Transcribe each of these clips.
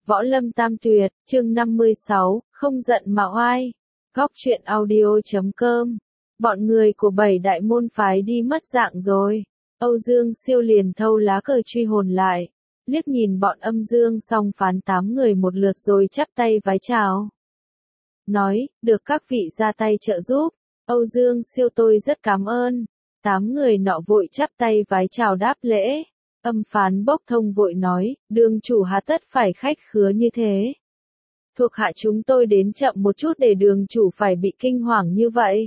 Võ Lâm Tam Tuyệt, chương 56, không giận mà oai. Góc truyện audio.com. Bọn người của 7 đại môn phái đi mất dạng rồi. Âu Dương Siêu liền thâu lá cờ truy hồn lại. Liếc nhìn bọn Âm Dương xong phán 8 người một lượt rồi chắp tay vái chào. Nói, được các vị ra tay trợ giúp. Âu Dương Siêu tôi rất cảm ơn. 8 người nọ vội chắp tay vái chào đáp lễ. Âm Phán Bốc Thông vội nói, đường chủ hà tất phải khách khứa như thế. Thuộc hạ chúng tôi đến chậm một chút để đường chủ phải bị kinh hoàng như vậy.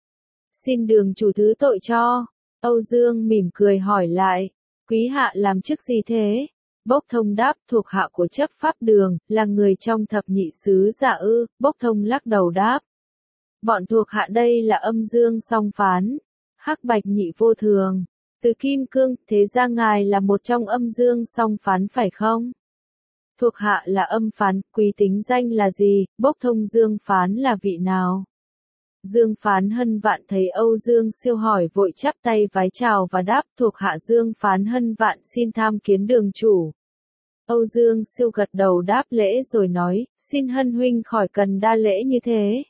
Xin đường chủ thứ tội cho. Âu Dương mỉm cười hỏi lại, quý hạ làm chức gì thế? Bốc Thông đáp, thuộc hạ của chấp pháp đường, là người trong thập nhị sứ giả ư. Bốc Thông lắc đầu đáp, bọn thuộc hạ đây là Âm Dương song phán, Hắc Bạch nhị vô thường. Từ Kim Cương, thế ra ngài là một trong Âm Dương song phán phải không? Thuộc hạ là Âm Phán, quý tính danh là gì? Bốc Thông Dương Phán là vị nào? Dương Phán Hân Vạn thấy Âu Dương Siêu hỏi vội chắp tay vái chào và đáp, thuộc hạ Dương Phán Hân Vạn xin tham kiến đường chủ. Âu Dương Siêu gật đầu đáp lễ rồi nói, xin Hân huynh khỏi cần đa lễ như thế.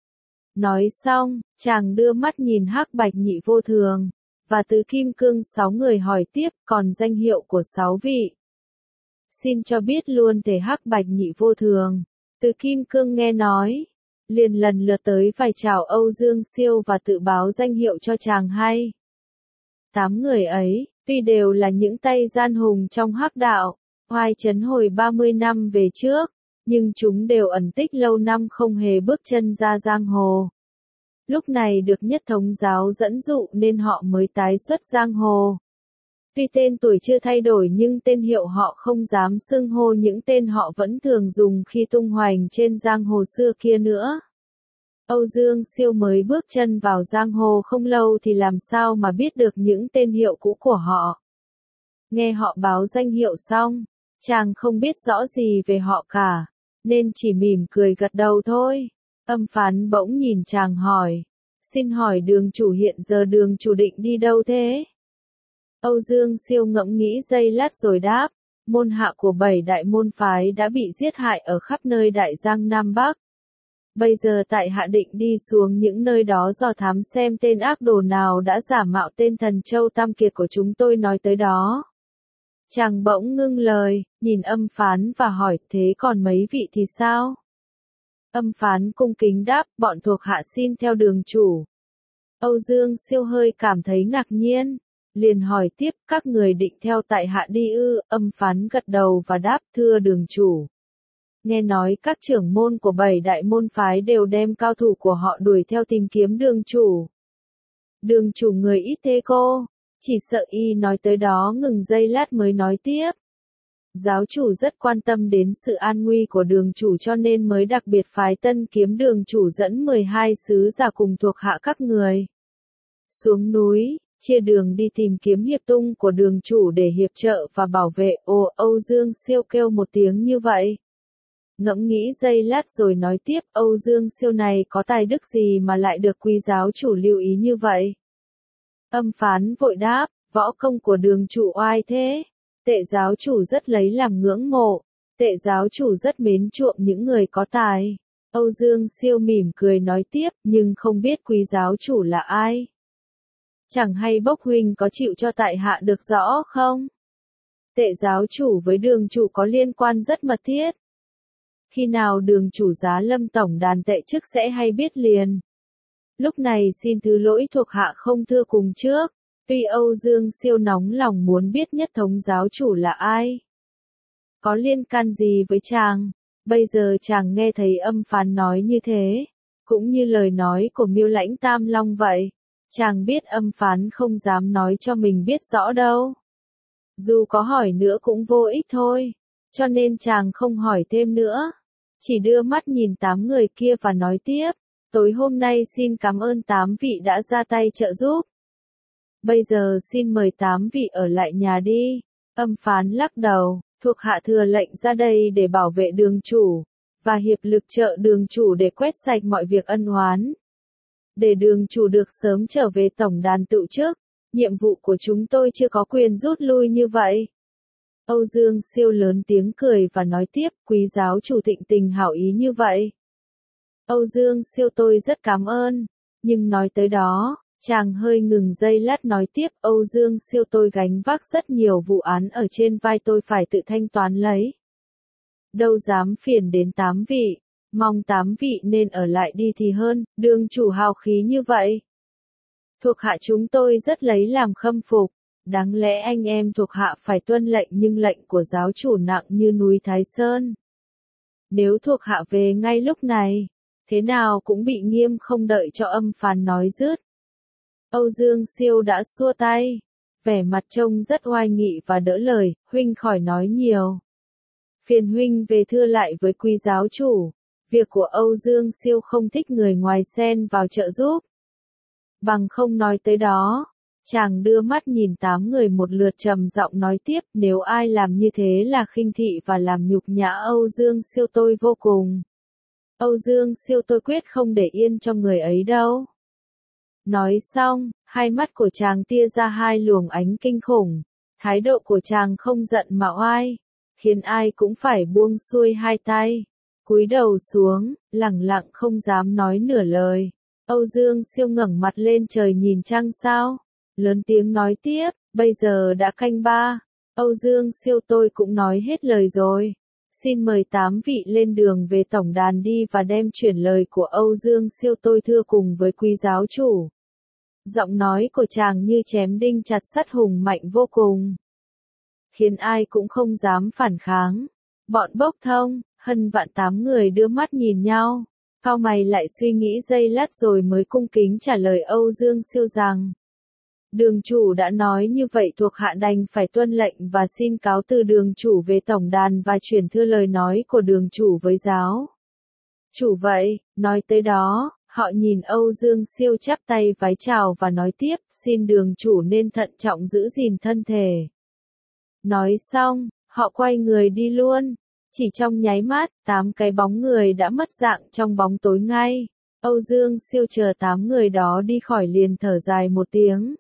Nói xong, chàng đưa mắt nhìn Hắc Bạch nhị vô thường. Và từ Kim Cương 6 người hỏi tiếp, còn danh hiệu của 6 vị. Xin cho biết luôn thể Hắc Bạch nhị vô thường. Từ Kim Cương nghe nói, liền lần lượt tới vài chào Âu Dương Siêu và tự báo danh hiệu cho chàng hay. 8 người ấy, tuy đều là những tay gian hùng trong hắc đạo, oai chấn hồi 30 năm về trước, nhưng chúng đều ẩn tích lâu năm không hề bước chân ra giang hồ. Lúc này được Nhất Thống giáo dẫn dụ nên họ mới tái xuất giang hồ. Tuy tên tuổi chưa thay đổi nhưng tên hiệu họ không dám xưng hô những tên họ vẫn thường dùng khi tung hoành trên giang hồ xưa kia nữa. Âu Dương Siêu mới bước chân vào giang hồ không lâu thì làm sao mà biết được những tên hiệu cũ của họ. Nghe họ báo danh hiệu xong, chàng không biết rõ gì về họ cả, nên chỉ mỉm cười gật đầu thôi. Âm Phán bỗng nhìn chàng hỏi, xin hỏi đường chủ hiện giờ đường chủ định đi đâu thế? Âu Dương Siêu ngẫm nghĩ giây lát rồi đáp, môn hạ của 7 đại môn phái đã bị giết hại ở khắp nơi đại giang Nam Bắc. Bây giờ tại hạ định đi xuống những nơi đó dò thám xem tên ác đồ nào đã giả mạo tên Thần Châu Tam Kiệt của chúng tôi nói tới đó. Chàng bỗng ngưng lời, nhìn Âm Phán và hỏi, thế còn mấy vị thì sao? Âm Phán cung kính đáp, bọn thuộc hạ xin theo đường chủ. Âu Dương Siêu hơi cảm thấy ngạc nhiên, liền hỏi tiếp, các người định theo tại hạ đi ư? Âm Phán gật đầu và đáp, thưa đường chủ. Nghe nói các trưởng môn của 7 đại môn phái đều đem cao thủ của họ đuổi theo tìm kiếm đường chủ. Đường chủ người ít thế cô? Chỉ sợ y nói tới đó ngừng giây lát mới nói tiếp. Giáo chủ rất quan tâm đến sự an nguy của đường chủ cho nên mới đặc biệt phái Tân Kiếm đường chủ dẫn 12 sứ giả cùng thuộc hạ các người xuống núi, chia đường đi tìm kiếm hiệp tung của đường chủ để hiệp trợ và bảo vệ. Ồ, Âu Dương Siêu kêu một tiếng như vậy. Ngẫm nghĩ giây lát rồi nói tiếp, Âu Dương Siêu này có tài đức gì mà lại được quý giáo chủ lưu ý như vậy? Âm Phán vội đáp, võ công của đường chủ oai thế. Tệ giáo chủ rất lấy làm ngưỡng mộ. Tệ giáo chủ rất mến chuộng những người có tài. Âu Dương Siêu mỉm cười nói tiếp, nhưng không biết quý giáo chủ là ai. Chẳng hay Bốc huynh có chịu cho tại hạ được rõ không? Tệ giáo chủ với đường chủ có liên quan rất mật thiết. Khi nào đường chủ giá Lâm tổng đàn tệ chức sẽ hay biết liền. Lúc này xin thứ lỗi thuộc hạ không thưa cùng trước. Tuy Âu Dương Siêu nóng lòng muốn biết Nhất Thống giáo chủ là ai, có liên can gì với chàng, bây giờ chàng nghe thấy Âm Phán nói như thế, cũng như lời nói của Miêu Lãnh Tam Long vậy, chàng biết Âm Phán không dám nói cho mình biết rõ đâu. Dù có hỏi nữa cũng vô ích thôi, cho nên chàng không hỏi thêm nữa, chỉ đưa mắt nhìn 8 người kia và nói tiếp, tối hôm nay xin cảm ơn 8 vị đã ra tay trợ giúp. Bây giờ xin mời 8 vị ở lại nhà đi. Âm Phán lắc đầu, thuộc hạ thừa lệnh ra đây để bảo vệ đường chủ, và hiệp lực trợ đường chủ để quét sạch mọi việc ân oán. Để đường chủ được sớm trở về tổng đàn tự chức, nhiệm vụ của chúng tôi chưa có quyền rút lui như vậy. Âu Dương Siêu lớn tiếng cười và nói tiếp, quý giáo chủ thịnh tình hảo ý như vậy. Âu Dương Siêu tôi rất cảm ơn, nhưng nói tới đó, chàng hơi ngừng giây lát nói tiếp, Âu Dương Siêu tôi gánh vác rất nhiều vụ án ở trên vai tôi phải tự thanh toán lấy. Đâu dám phiền đến 8 vị, mong 8 vị nên ở lại đi thì hơn, đường chủ hào khí như vậy. Thuộc hạ chúng tôi rất lấy làm khâm phục, đáng lẽ anh em thuộc hạ phải tuân lệnh nhưng lệnh của giáo chủ nặng như núi Thái Sơn. Nếu thuộc hạ về ngay lúc này, thế nào cũng bị nghiêm không đợi cho âm phán nói dứt. Âu Dương Siêu đã xua tay, vẻ mặt trông rất oai nghị và đỡ lời, huynh khỏi nói nhiều. Phiền huynh về thưa lại với quý giáo chủ, việc của Âu Dương Siêu không thích người ngoài xen vào trợ giúp. Bằng không nói tới đó, chàng đưa mắt nhìn 8 người một lượt trầm giọng nói tiếp, nếu ai làm như thế là khinh thị và làm nhục nhã Âu Dương Siêu tôi vô cùng. Âu Dương Siêu tôi quyết không để yên cho người ấy đâu. Nói xong, hai mắt của chàng tia ra hai luồng ánh kinh khủng, thái độ của chàng không giận mà oai, khiến ai cũng phải buông xuôi hai tay, cúi đầu xuống, lẳng lặng không dám nói nửa lời. Âu Dương Siêu ngẩng mặt lên trời nhìn trăng sao, lớn tiếng nói tiếp, bây giờ đã canh 3, Âu Dương Siêu tôi cũng nói hết lời rồi. Xin mời 8 vị lên đường về tổng đàn đi và đem chuyển lời của Âu Dương Siêu tôi thưa cùng với quý giáo chủ. Giọng nói của chàng như chém đinh chặt sắt hùng mạnh vô cùng, khiến ai cũng không dám phản kháng. Bọn Bốc Thông, Hân Vạn 8 người đưa mắt nhìn nhau, cau mày lại suy nghĩ giây lát rồi mới cung kính trả lời Âu Dương Siêu rằng: Đường chủ đã nói như vậy thuộc hạ đành phải tuân lệnh và xin cáo từ đường chủ về tổng đàn và chuyển thưa lời nói của đường chủ với giáo chủ vậy. Nói tới đó, họ nhìn Âu Dương Siêu chắp tay vái chào và nói tiếp, xin đường chủ nên thận trọng giữ gìn thân thể. Nói xong, họ quay người đi luôn. Chỉ trong nháy mắt, 8 cái bóng người đã mất dạng trong bóng tối ngay. Âu Dương Siêu chờ 8 người đó đi khỏi liền thở dài một tiếng.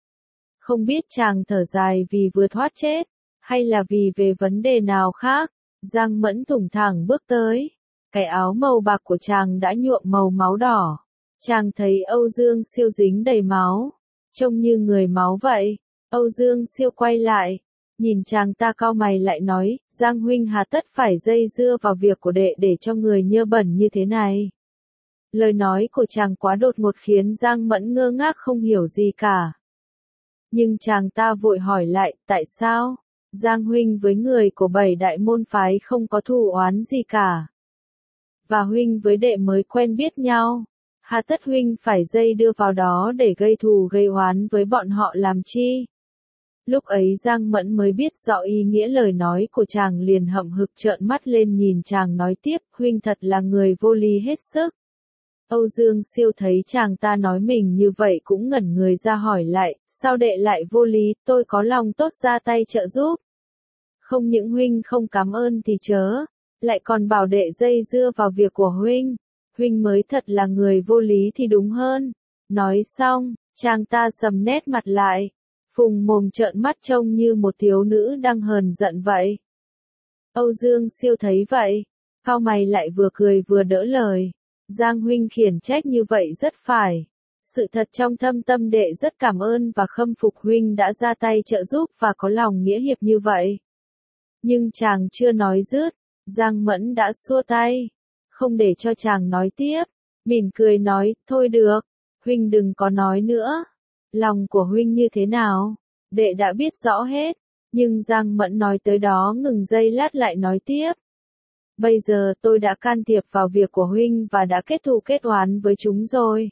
Không biết chàng thở dài vì vừa thoát chết, hay là vì về vấn đề nào khác. Giang Mẫn thủng thẳng bước tới. Cái áo màu bạc của chàng đã nhuộm màu máu đỏ. Chàng thấy Âu Dương Siêu dính đầy máu, trông như người máu vậy. Âu Dương Siêu quay lại, nhìn chàng ta cau mày lại nói, Giang huynh hà tất phải dây dưa vào việc của đệ để cho người nhơ bẩn như thế này. Lời nói của chàng quá đột ngột khiến Giang Mẫn ngơ ngác không hiểu gì cả. Nhưng chàng ta vội hỏi lại, tại sao? Giang huynh với người của 7 đại môn phái không có thù oán gì cả. Và huynh với đệ mới quen biết nhau. Hà tất huynh phải dây đưa vào đó để gây thù gây oán với bọn họ làm chi? Lúc ấy Giang Mẫn mới biết rõ ý nghĩa lời nói của chàng liền hậm hực trợn mắt lên nhìn chàng nói tiếp, huynh thật là người vô lý hết sức. Âu Dương Siêu thấy chàng ta nói mình như vậy cũng ngẩn người ra hỏi lại, sao đệ lại vô lý, tôi có lòng tốt ra tay trợ giúp. Không những huynh không cảm ơn thì chớ, lại còn bảo đệ dây dưa vào việc của huynh mới thật là người vô lý thì đúng hơn. Nói xong, chàng ta sầm nét mặt lại, phùng mồm trợn mắt trông như một thiếu nữ đang hờn giận vậy. Âu Dương Siêu thấy vậy, cau mày lại vừa cười vừa đỡ lời. Giang huynh khiển trách như vậy rất phải. Sự thật trong thâm tâm đệ rất cảm ơn và khâm phục huynh đã ra tay trợ giúp và có lòng nghĩa hiệp như vậy. Nhưng chàng chưa nói dứt, Giang Mẫn đã xua tay, không để cho chàng nói tiếp, mỉm cười nói, thôi được, huynh đừng có nói nữa. Lòng của huynh như thế nào, đệ đã biết rõ hết. Nhưng Giang Mẫn nói tới đó ngừng giây lát lại nói tiếp. Bây giờ tôi đã can thiệp vào việc của huynh và đã kết thù kết oán với chúng rồi.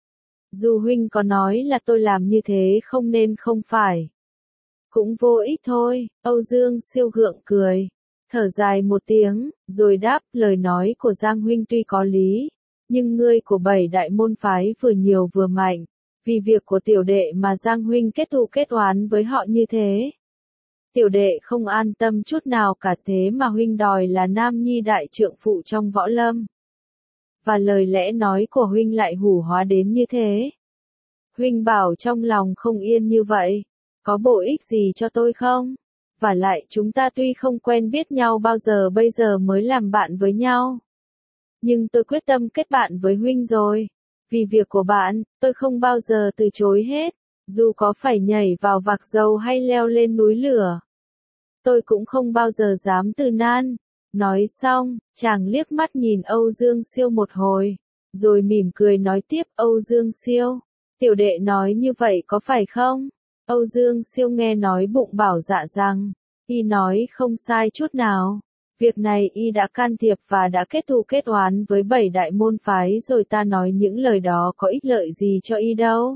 Dù huynh có nói là tôi làm như thế không nên không phải, cũng vô ích thôi. Âu Dương Siêu gượng cười, thở dài một tiếng, rồi đáp, lời nói của Giang huynh tuy có lý, nhưng ngươi của 7 đại môn phái vừa nhiều vừa mạnh, vì việc của tiểu đệ mà Giang huynh kết thù kết oán với họ như thế. Tiểu đệ không an tâm chút nào cả, thế mà huynh đòi là nam nhi đại trượng phụ trong võ lâm. Và lời lẽ nói của huynh lại hủ hóa đến như thế. Huynh bảo trong lòng không yên như vậy, có bổ ích gì cho tôi không? Vả lại chúng ta tuy không quen biết nhau bao giờ bây giờ mới làm bạn với nhau. Nhưng tôi quyết tâm kết bạn với huynh rồi. Vì việc của bạn, tôi không bao giờ từ chối hết. Dù có phải nhảy vào vạc dầu hay leo lên núi lửa, tôi cũng không bao giờ dám từ nan. Nói xong, chàng liếc mắt nhìn Âu Dương Siêu một hồi, rồi mỉm cười nói tiếp, Âu Dương Siêu, tiểu đệ nói như vậy có phải không? Âu Dương Siêu nghe nói bụng bảo dạ rằng, y nói không sai chút nào. Việc này y đã can thiệp và đã kết thù kết oán với 7 đại môn phái rồi, ta nói những lời đó có ích lợi gì cho y đâu.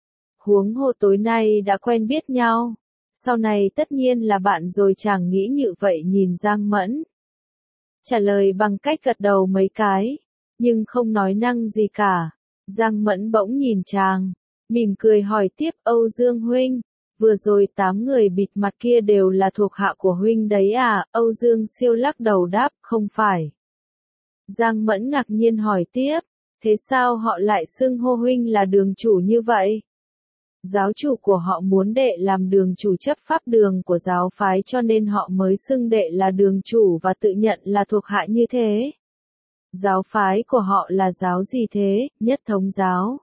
Huống hồ tối nay đã quen biết nhau, sau này tất nhiên là bạn rồi, chàng nghĩ như vậy nhìn Giang Mẫn. Trả lời bằng cách gật đầu mấy cái, nhưng không nói năng gì cả. Giang Mẫn bỗng nhìn chàng, mỉm cười hỏi tiếp, Âu Dương huynh, vừa rồi 8 người bịt mặt kia đều là thuộc hạ của huynh đấy à? Âu Dương Siêu lắc đầu đáp, không phải. Giang Mẫn ngạc nhiên hỏi tiếp, thế sao họ lại xưng hô huynh là đường chủ như vậy? Giáo chủ của họ muốn đệ làm đường chủ chấp pháp đường của giáo phái cho nên họ mới xưng đệ là đường chủ và tự nhận là thuộc hạ như thế. Giáo phái của họ là giáo gì thế? Nhất Thống giáo.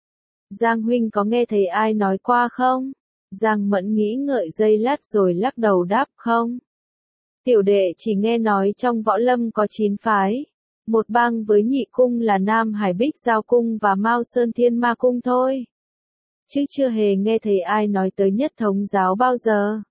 Giang huynh có nghe thấy ai nói qua không? Giang Mẫn nghĩ ngợi giây lát rồi lắc đầu đáp, không. Tiểu đệ chỉ nghe nói trong võ lâm có 9 phái. Một bang với nhị cung là Nam Hải Bích Giao Cung và Mao Sơn Thiên Ma Cung thôi. Chứ chưa hề nghe thấy ai nói tới Nhất Thống giáo bao giờ.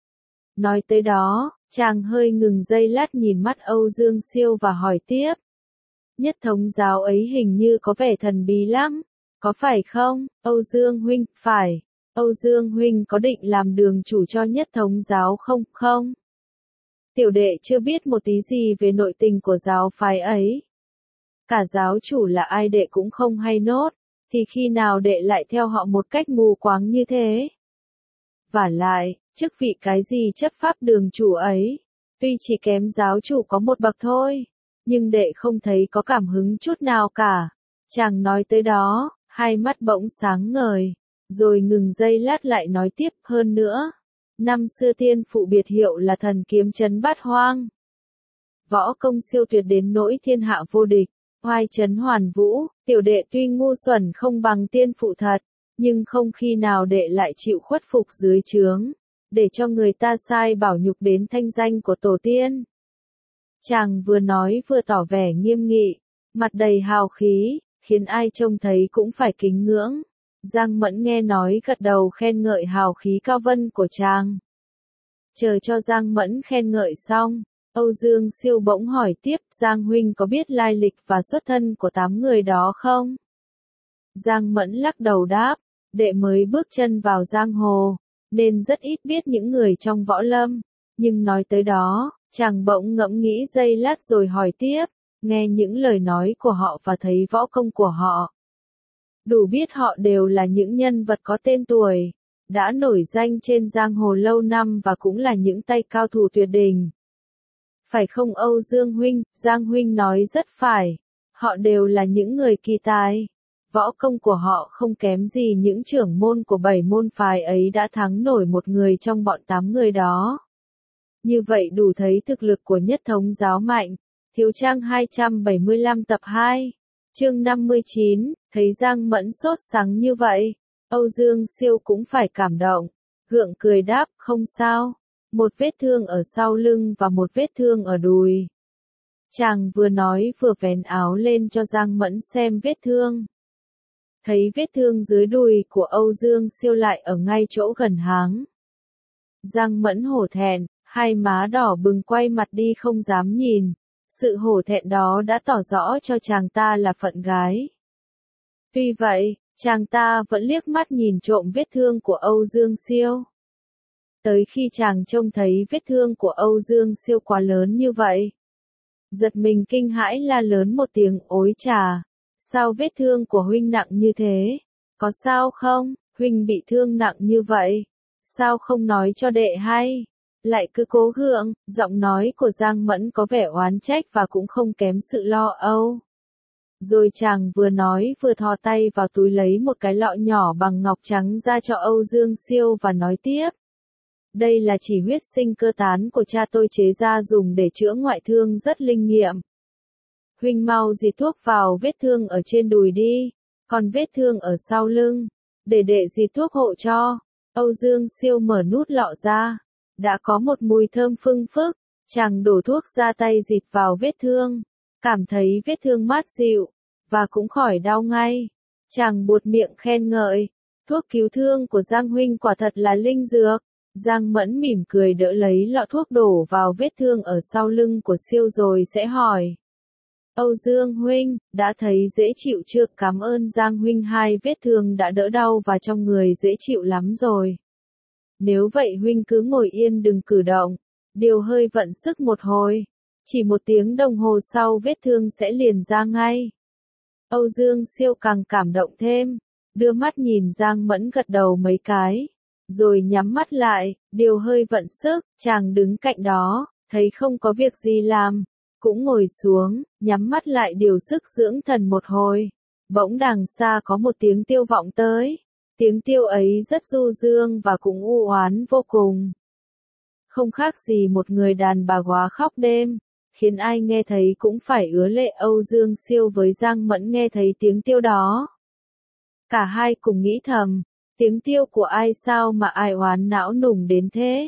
Nói tới đó, chàng hơi ngừng giây lát nhìn mắt Âu Dương Siêu và hỏi tiếp. Nhất Thống giáo ấy hình như có vẻ thần bí lắm, có phải không, Âu Dương huynh? Phải. Âu Dương huynh có định làm đường chủ cho Nhất Thống giáo không? Không. Tiểu đệ chưa biết một tí gì về nội tình của giáo phái ấy. Cả giáo chủ là ai đệ cũng không hay nốt, thì khi nào đệ lại theo họ một cách mù quáng như thế? Vả lại, chức vị cái gì chấp pháp đường chủ ấy, tuy chỉ kém giáo chủ có một bậc thôi, nhưng đệ không thấy có cảm hứng chút nào cả. Chàng nói tới đó, hai mắt bỗng sáng ngời, rồi ngừng giây lát lại nói tiếp, hơn nữa. Năm xưa tiên phụ biệt hiệu là thần kiếm trấn bát hoang. Võ công siêu tuyệt đến nỗi thiên hạ vô địch, oai trấn hoàn vũ, tiểu đệ tuy ngu xuẩn không bằng tiên phụ thật, nhưng không khi nào đệ lại chịu khuất phục dưới trướng, để cho người ta sai bảo nhục đến thanh danh của tổ tiên. Chàng vừa nói vừa tỏ vẻ nghiêm nghị, mặt đầy hào khí, khiến ai trông thấy cũng phải kính ngưỡng. Giang Mẫn nghe nói gật đầu khen ngợi hào khí cao vân của chàng. Chờ cho Giang Mẫn khen ngợi xong, Âu Dương Siêu bỗng hỏi tiếp, Giang huynh có biết lai lịch và xuất thân của 8 người đó không? Giang Mẫn lắc đầu đáp, đệ mới bước chân vào giang hồ, nên rất ít biết những người trong võ lâm, nhưng nói tới đó, chàng bỗng ngẫm nghĩ giây lát rồi hỏi tiếp, nghe những lời nói của họ và thấy võ công của họ. Đủ biết họ đều là những nhân vật có tên tuổi, đã nổi danh trên giang hồ lâu năm và cũng là những tay cao thủ tuyệt đỉnh. Phải không Âu Dương huynh? Giang huynh nói rất phải, họ đều là những người kỳ tài. Võ công của họ không kém gì những trưởng môn của 7 môn phái ấy đã thắng nổi một người trong bọn 8 người đó. Như vậy đủ thấy thực lực của Nhất Thống giáo mạnh. Thiếu trang 275 tập 2, chương 59, thấy Giang Mẫn sốt sắng như vậy, Âu Dương Siêu cũng phải cảm động, gượng cười đáp, không sao, một vết thương ở sau lưng và một vết thương ở đùi. Chàng vừa nói vừa vén áo lên cho Giang Mẫn xem vết thương. Thấy vết thương dưới đùi của Âu Dương Siêu lại ở ngay chỗ gần háng. Giang Mẫn hổ thẹn, hai má đỏ bừng quay mặt đi không dám nhìn. Sự hổ thẹn đó đã tỏ rõ cho chàng ta là phận gái. Tuy vậy, chàng ta vẫn liếc mắt nhìn trộm vết thương của Âu Dương Siêu. Tới khi chàng trông thấy vết thương của Âu Dương Siêu quá lớn như vậy, giật mình kinh hãi la lớn một tiếng, ối chà, sao vết thương của huynh nặng như thế? Có sao không? Huynh bị thương nặng như vậy, sao không nói cho đệ hay? Lại cứ cố gượng, giọng nói của Giang Mẫn có vẻ oán trách và cũng không kém sự lo âu. Rồi chàng vừa nói vừa thò tay vào túi lấy một cái lọ nhỏ bằng ngọc trắng ra cho Âu Dương Siêu và nói tiếp. Đây là chỉ huyết sinh cơ tán của cha tôi chế ra dùng để chữa ngoại thương rất linh nghiệm. Huynh mau dì thuốc vào vết thương ở trên đùi đi, còn vết thương ở sau lưng, để đệ dì thuốc hộ cho. Âu Dương Siêu mở nút lọ ra, đã có một mùi thơm phưng phức, chàng đổ thuốc ra tay dịt vào vết thương, cảm thấy vết thương mát dịu, và cũng khỏi đau ngay. Chàng buột miệng khen ngợi, thuốc cứu thương của Giang huynh quả thật là linh dược. Giang Mẫn mỉm cười đỡ lấy lọ thuốc đổ vào vết thương ở sau lưng của Siêu rồi sẽ hỏi. Âu Dương huynh, đã thấy dễ chịu chưa? Cảm ơn Giang huynh, hai vết thương đã đỡ đau và trong người dễ chịu lắm rồi. Nếu vậy huynh cứ ngồi yên đừng cử động, điều hơi vận sức một hồi. Chỉ 1 tiếng đồng hồ sau vết thương sẽ liền ra ngay. Âu Dương Siêu càng cảm động thêm, đưa mắt nhìn Giang Mẫn gật đầu mấy cái, rồi nhắm mắt lại, điều hơi vận sức, chàng đứng cạnh đó, thấy không có việc gì làm, cũng ngồi xuống, nhắm mắt lại điều sức dưỡng thần một hồi. Bỗng đằng xa có một tiếng tiêu vọng tới, tiếng tiêu ấy rất du dương và cũng u oán vô cùng. Không khác gì một người đàn bà góa khóc đêm, khiến ai nghe thấy cũng phải ứa lệ. Âu Dương Siêu với Giang Mẫn nghe thấy tiếng tiêu đó. Cả hai cùng nghĩ thầm, tiếng tiêu của ai sao mà ai oán não nùng đến thế?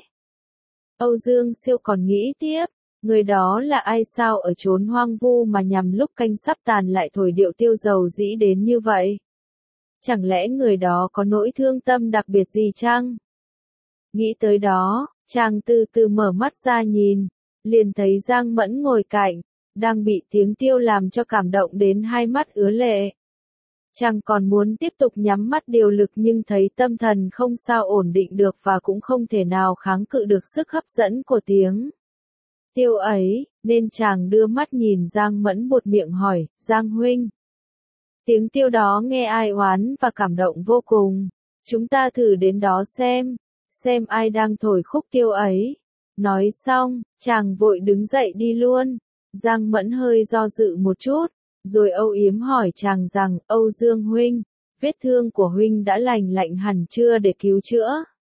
Âu Dương Siêu còn nghĩ tiếp, người đó là ai sao ở chốn hoang vu mà nhằm lúc canh sắp tàn lại thổi điệu tiêu dầu dĩ đến như vậy? Chẳng lẽ người đó có nỗi thương tâm đặc biệt gì chăng? Nghĩ tới đó, chàng từ từ mở mắt ra nhìn, liền thấy Giang Mẫn ngồi cạnh, đang bị tiếng tiêu làm cho cảm động đến hai mắt ứa lệ. Chàng còn muốn tiếp tục nhắm mắt điều lực nhưng thấy tâm thần không sao ổn định được và cũng không thể nào kháng cự được sức hấp dẫn của tiếng tiêu ấy, nên chàng đưa mắt nhìn Giang Mẫn buột miệng hỏi, Giang huynh. Tiếng tiêu đó nghe ai oán và cảm động vô cùng. Chúng ta thử đến đó xem ai đang thổi khúc tiêu ấy. Nói xong, chàng vội đứng dậy đi luôn. Giang Mẫn hơi do dự một chút, rồi âu yếm hỏi chàng rằng, Âu Dương huynh, vết thương của huynh đã lành hẳn chưa để cứu chữa?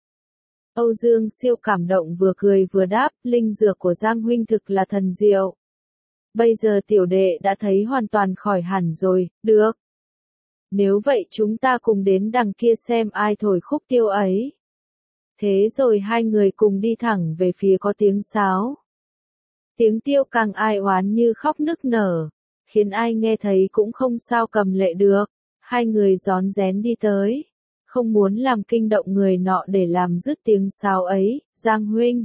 Âu Dương Siêu cảm động vừa cười vừa đáp, linh dược của Giang huynh thực là thần diệu. Bây giờ tiểu đệ đã thấy hoàn toàn khỏi hẳn rồi, được. Nếu vậy chúng ta cùng đến đằng kia xem ai thổi khúc tiêu ấy. Thế rồi hai người cùng đi thẳng về phía có tiếng sáo. Tiếng tiêu càng ai oán như khóc nức nở, khiến ai nghe thấy cũng không sao cầm lệ được. Hai người rón rén đi tới, không muốn làm kinh động người nọ để làm dứt tiếng sáo ấy. Giang huynh,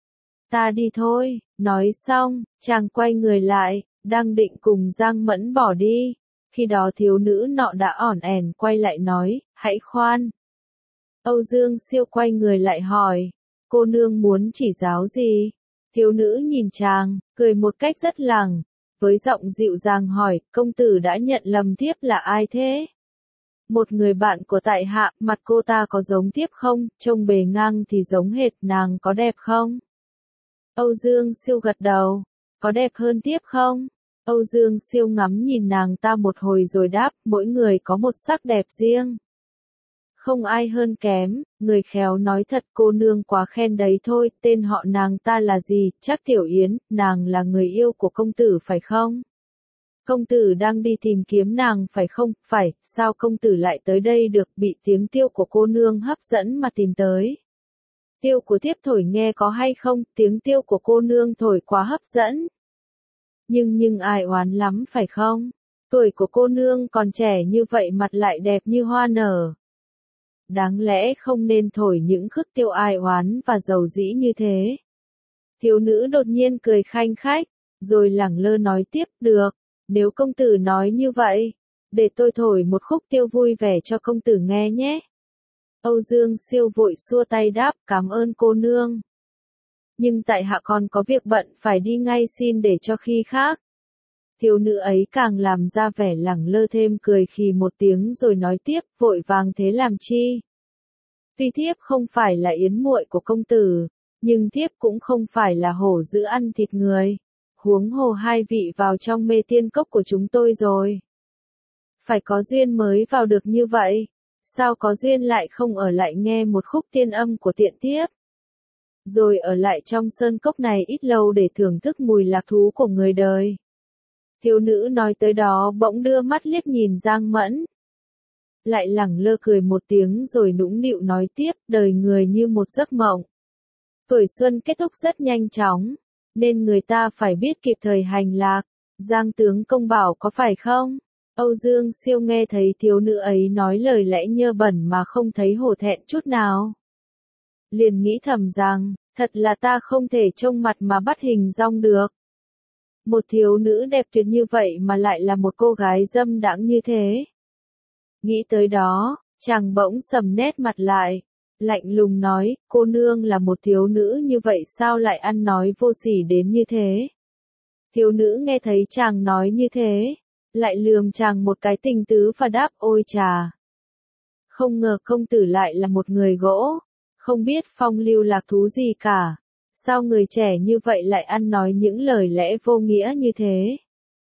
ta đi thôi. Nói xong, chàng quay người lại, đang định cùng Giang Mẫn bỏ đi. Khi đó thiếu nữ nọ đã ỏn ẻn quay lại nói, hãy khoan. Âu Dương Siêu quay người lại hỏi, cô nương muốn chỉ giáo gì? Thiếu nữ nhìn chàng, cười một cách rất lẳng, với giọng dịu dàng hỏi, công tử đã nhận lầm thiếp là ai thế? Một người bạn của tại hạ, mặt cô ta có giống thiếp không? Trông bề ngang thì giống hệt, nàng có đẹp không? Âu Dương Siêu gật đầu, có đẹp hơn thiếp không? Âu Dương Siêu ngắm nhìn nàng ta một hồi rồi đáp, mỗi người có một sắc đẹp riêng. Không ai hơn kém, người khéo nói thật, cô nương quá khen đấy thôi. Tên họ nàng ta là gì? Chắc Tiểu Yến, nàng là người yêu của công tử phải không? Công tử đang đi tìm kiếm nàng phải không? Phải, sao công tử lại tới đây được? Bị tiếng tiêu của cô nương hấp dẫn mà tìm tới. Tiêu của thiếp thổi nghe có hay không? Tiếng tiêu của cô nương thổi quá hấp dẫn. Nhưng ai oán lắm phải không? Tuổi của cô nương còn trẻ như vậy mặt lại đẹp như hoa nở. Đáng lẽ không nên thổi những khức tiêu ai oán và dầu dĩ như thế. Thiếu nữ đột nhiên cười khanh khách, rồi lẳng lơ nói tiếp, được, nếu công tử nói như vậy, để tôi thổi một khúc tiêu vui vẻ cho công tử nghe nhé. Âu Dương Siêu vội xua tay đáp, cảm ơn cô nương. Nhưng tại hạ còn có việc bận phải đi ngay, xin để cho khi khác. Thiếu nữ ấy càng làm ra vẻ lẳng lơ thêm, cười khì một tiếng rồi nói tiếp, vội vàng thế làm chi? Tuy thiếp không phải là yến muội của công tử, nhưng thiếp cũng không phải là hổ dữ ăn thịt người. Huống hồ hai vị vào trong mê tiên cốc của chúng tôi rồi. Phải có duyên mới vào được như vậy. Sao có duyên lại không ở lại nghe một khúc tiên âm của tiện thiếp? rồi ở lại trong sơn cốc này ít lâu để thưởng thức mùi lạc thú của người đời. Thiếu nữ nói tới đó bỗng đưa mắt liếc nhìn Giang Mẫn. Lại lẳng lơ cười một tiếng rồi nũng nịu nói tiếp, đời người như một giấc mộng. Tuổi xuân kết thúc rất nhanh chóng, nên người ta phải biết kịp thời hành lạc. Giang tướng công bảo có phải không? Âu Dương Siêu nghe thấy thiếu nữ ấy nói lời lẽ nhơ bẩn mà không thấy hổ thẹn chút nào. Liền nghĩ thầm rằng, thật là ta không thể trông mặt mà bắt hình dong được. Một thiếu nữ đẹp tuyệt như vậy mà lại là một cô gái dâm đãng như thế. Nghĩ tới đó, chàng bỗng sầm nét mặt lại, lạnh lùng nói, cô nương là một thiếu nữ như vậy sao lại ăn nói vô sỉ đến như thế. Thiếu nữ nghe thấy chàng nói như thế, lại lườm chàng một cái tình tứ và đáp, ôi chà. Không ngờ công tử lại là một người gỗ, không biết phong lưu lạc thú gì cả. Sao người trẻ như vậy lại ăn nói những lời lẽ vô nghĩa như thế?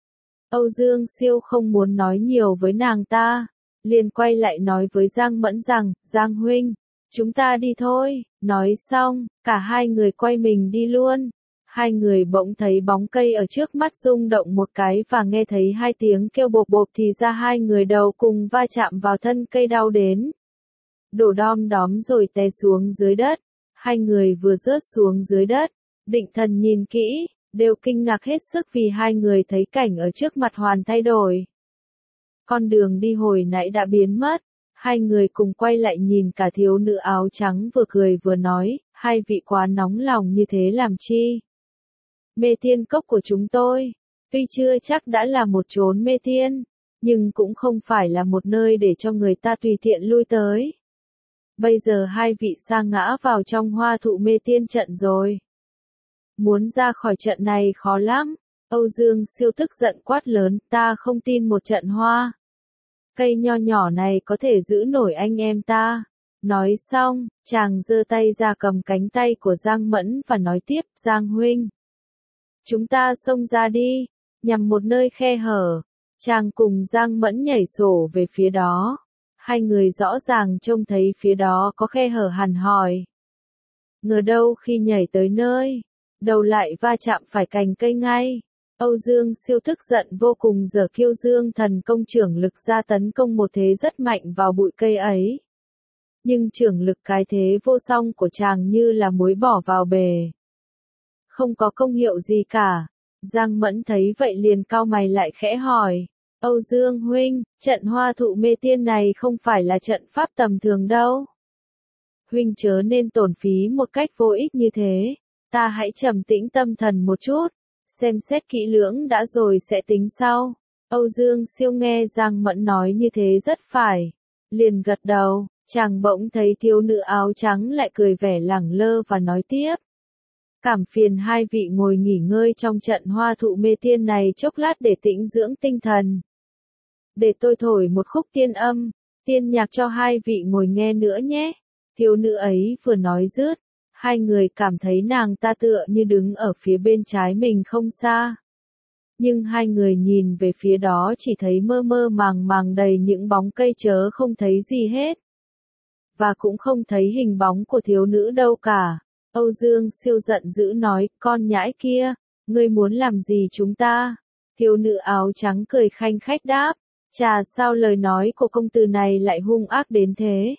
Âu Dương Siêu không muốn nói nhiều với nàng ta, liền quay lại nói với Giang Mẫn rằng, Giang huynh, chúng ta đi thôi. Nói xong, cả hai người quay mình đi luôn. Hai người bỗng thấy bóng cây ở trước mắt rung động một cái và nghe thấy hai tiếng kêu bộp bộp thì ra hai người đầu cùng va chạm vào thân cây đau đến. Đổ đom đóm rồi té xuống dưới đất. Hai người vừa rớt xuống dưới đất, định thần nhìn kỹ, đều kinh ngạc hết sức vì hai người thấy cảnh ở trước mặt hoàn thay đổi. Con đường đi hồi nãy đã biến mất, hai người cùng quay lại nhìn cả thiếu nữ áo trắng vừa cười vừa nói, hai vị quá nóng lòng như thế làm chi? Mê tiên cốc của chúng tôi, tuy chưa chắc đã là một chốn mê tiên, nhưng cũng không phải là một nơi để cho người ta tùy tiện lui tới. Bây giờ hai vị sa ngã vào trong hoa thụ mê tiên trận rồi. Muốn ra khỏi trận này khó lắm. Âu Dương Siêu tức giận quát lớn, ta không tin một trận hoa. Cây nho nhỏ này có thể giữ nổi anh em ta. Nói xong, chàng giơ tay ra cầm cánh tay của Giang Mẫn và nói tiếp, Giang huynh. Chúng ta xông ra đi, nhằm một nơi khe hở. Chàng cùng Giang Mẫn nhảy sổ về phía đó. Hai người rõ ràng trông thấy phía đó có khe hở hẳn hoi. Ngờ đâu khi nhảy tới nơi, đầu lại va chạm phải cành cây ngay. Âu Dương Siêu tức giận vô cùng giở Kiêu Dương thần công trưởng lực ra tấn công một thế rất mạnh vào bụi cây ấy. Nhưng trưởng lực cái thế vô song của chàng như là muối bỏ vào bề. Không có công hiệu gì cả. Giang Mẫn thấy vậy liền cau mày lại khẽ hỏi. Âu Dương huynh, trận hoa thụ mê tiên này không phải là trận pháp tầm thường đâu. Huynh chớ nên tổn phí một cách vô ích như thế. Ta hãy trầm tĩnh tâm thần một chút, xem xét kỹ lưỡng đã rồi sẽ tính sau. Âu Dương Siêu nghe Giang Mẫn nói như thế rất phải. Liền gật đầu, chàng bỗng thấy thiếu nữ áo trắng lại cười vẻ lẳng lơ và nói tiếp. Cảm phiền hai vị ngồi nghỉ ngơi trong trận hoa thụ mê tiên này chốc lát để tĩnh dưỡng tinh thần. Để tôi thổi một khúc tiên âm, tiên nhạc cho hai vị ngồi nghe nữa nhé. Thiếu nữ ấy vừa nói dứt, hai người cảm thấy nàng ta tựa như đứng ở phía bên trái mình không xa. Nhưng hai người nhìn về phía đó chỉ thấy mơ mơ màng màng đầy những bóng cây chớ không thấy gì hết. Và cũng không thấy hình bóng của thiếu nữ đâu cả. Âu Dương Siêu giận dữ nói, con nhãi kia, ngươi muốn làm gì chúng ta? Thiếu nữ áo trắng cười khanh khách đáp, chà sao lời nói của công tử này lại hung ác đến thế?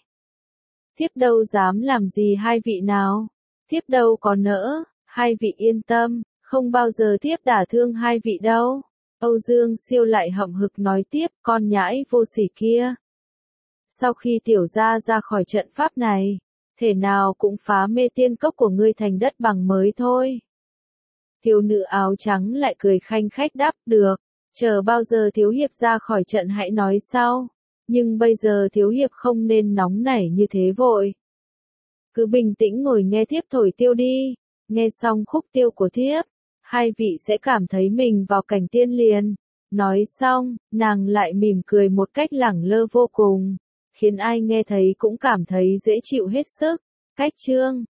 Thiếp đâu dám làm gì hai vị nào? Thiếp đâu có nỡ, hai vị yên tâm, không bao giờ thiếp đả thương hai vị đâu. Âu Dương Siêu lại hậm hực nói tiếp, con nhãi vô sỉ kia. Sau khi tiểu gia ra khỏi trận pháp này, thể nào cũng phá mê tiên cốc của ngươi thành đất bằng mới thôi. Thiếu nữ áo trắng lại cười khanh khách đáp, được, chờ bao giờ thiếu hiệp ra khỏi trận hãy nói sau. Nhưng bây giờ thiếu hiệp không nên nóng nảy như thế vội. Cứ bình tĩnh ngồi nghe thiếp thổi tiêu đi. Nghe xong khúc tiêu của thiếp, hai vị sẽ cảm thấy mình vào cảnh tiên liền. Nói xong, nàng lại mỉm cười một cách lẳng lơ vô cùng, khiến ai nghe thấy cũng cảm thấy dễ chịu hết sức. Cách chương